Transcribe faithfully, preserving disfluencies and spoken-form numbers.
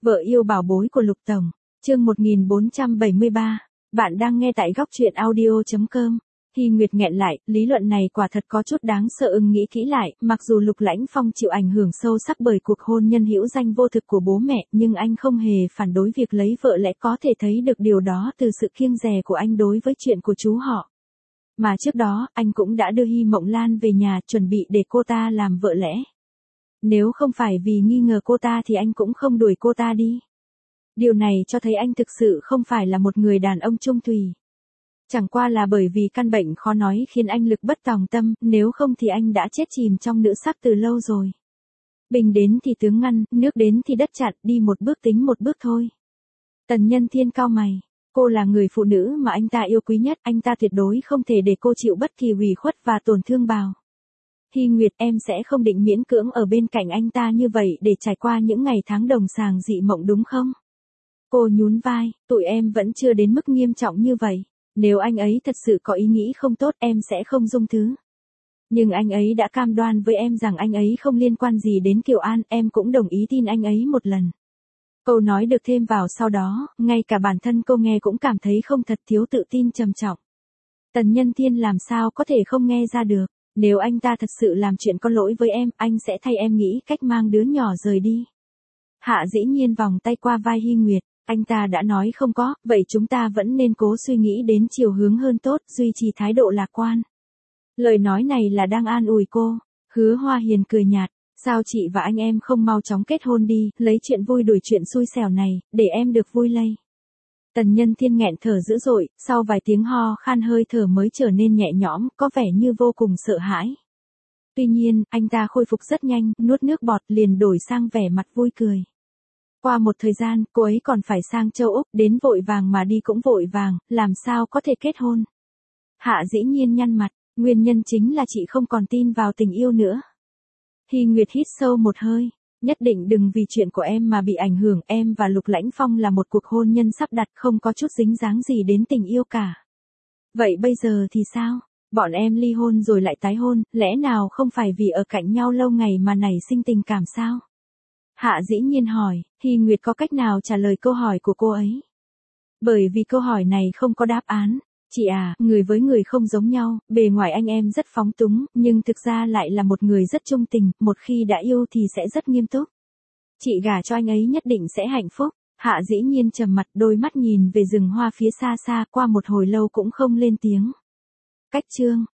Vợ yêu bảo bối của Lục Tổng, chương một nghìn bốn trăm bảy mươi ba, bạn đang nghe tại góc truyện audio chấm com. Hy Nguyệt nghẹn lại, lý luận này quả thật có chút đáng sợ. Ưng nghĩ kỹ lại, mặc dù Lục Lãnh Phong chịu ảnh hưởng sâu sắc bởi cuộc hôn nhân hữu danh vô thực của bố mẹ, nhưng anh không hề phản đối việc lấy vợ lẽ, có thể thấy được điều đó từ sự kiêng dè của anh đối với chuyện của chú họ. Mà trước đó, anh cũng đã đưa Hy Mộng Lan về nhà, chuẩn bị để cô ta làm vợ lẽ. Nếu không phải vì nghi ngờ cô ta thì anh cũng không đuổi cô ta đi. Điều này cho thấy anh thực sự không phải là một người đàn ông chung thủy. Chẳng qua là bởi vì căn bệnh khó nói khiến anh lực bất tòng tâm, nếu không thì anh đã chết chìm trong nữ sắc từ lâu rồi. Bình đến thì tướng ngăn, nước đến thì đất chặn, đi một bước tính một bước thôi. Tần Nhân Thiên cau mày, cô là người phụ nữ mà anh ta yêu quý nhất, anh ta tuyệt đối không thể để cô chịu bất kỳ ủy khuất và tổn thương bao. Hy Nguyệt, em sẽ không định miễn cưỡng ở bên cạnh anh ta như vậy để trải qua những ngày tháng đồng sàng dị mộng đúng không? Cô nhún vai, tụi em vẫn chưa đến mức nghiêm trọng như vậy. Nếu anh ấy thật sự có ý nghĩ không tốt em sẽ không dung thứ. Nhưng anh ấy đã cam đoan với em rằng anh ấy không liên quan gì đến Kiều An, em cũng đồng ý tin anh ấy một lần. Câu nói được thêm vào sau đó, ngay cả bản thân cô nghe cũng cảm thấy không thật thiếu tự tin trầm trọng. Tần Nhân Thiên làm sao có thể không nghe ra được. Nếu anh ta thật sự làm chuyện có lỗi với em, anh sẽ thay em nghĩ cách mang đứa nhỏ rời đi. Hạ dĩ nhiên vòng tay qua vai Hy Nguyệt, anh ta đã nói không có, vậy chúng ta vẫn nên cố suy nghĩ đến chiều hướng hơn tốt, duy trì thái độ lạc quan. Lời nói này là đang an ủi cô. Hứa Hoa Hiền cười nhạt, sao chị và anh em không mau chóng kết hôn đi, lấy chuyện vui đuổi chuyện xui xẻo này, để em được vui lây. Tần Nhân Thiên nghẹn thở dữ dội, sau vài tiếng ho khan hơi thở mới trở nên nhẹ nhõm, có vẻ như vô cùng sợ hãi. Tuy nhiên, anh ta khôi phục rất nhanh, nuốt nước bọt liền đổi sang vẻ mặt vui cười. Qua một thời gian, cô ấy còn phải sang châu Úc, đến vội vàng mà đi cũng vội vàng, làm sao có thể kết hôn. Hạ dĩ nhiên nhăn mặt, nguyên nhân chính là chị không còn tin vào tình yêu nữa. Hy Nguyệt hít sâu một hơi. Nhất định đừng vì chuyện của em mà bị ảnh hưởng, em và Lục Lãnh Phong là một cuộc hôn nhân sắp đặt, không có chút dính dáng gì đến tình yêu cả. Vậy bây giờ thì sao? Bọn em ly hôn rồi lại tái hôn, lẽ nào không phải vì ở cạnh nhau lâu ngày mà nảy sinh tình cảm sao? Hạ dĩ nhiên hỏi, Hy Nguyệt có cách nào trả lời câu hỏi của cô ấy? Bởi vì câu hỏi này không có đáp án. Chị à, người với người không giống nhau, bề ngoài anh em rất phóng túng, nhưng thực ra lại là một người rất trung tình, một khi đã yêu thì sẽ rất nghiêm túc. Chị gả cho anh ấy nhất định sẽ hạnh phúc. Hạ dĩ nhiên trầm mặt, đôi mắt nhìn về rừng hoa phía xa xa, qua một hồi lâu cũng không lên tiếng. Cách chương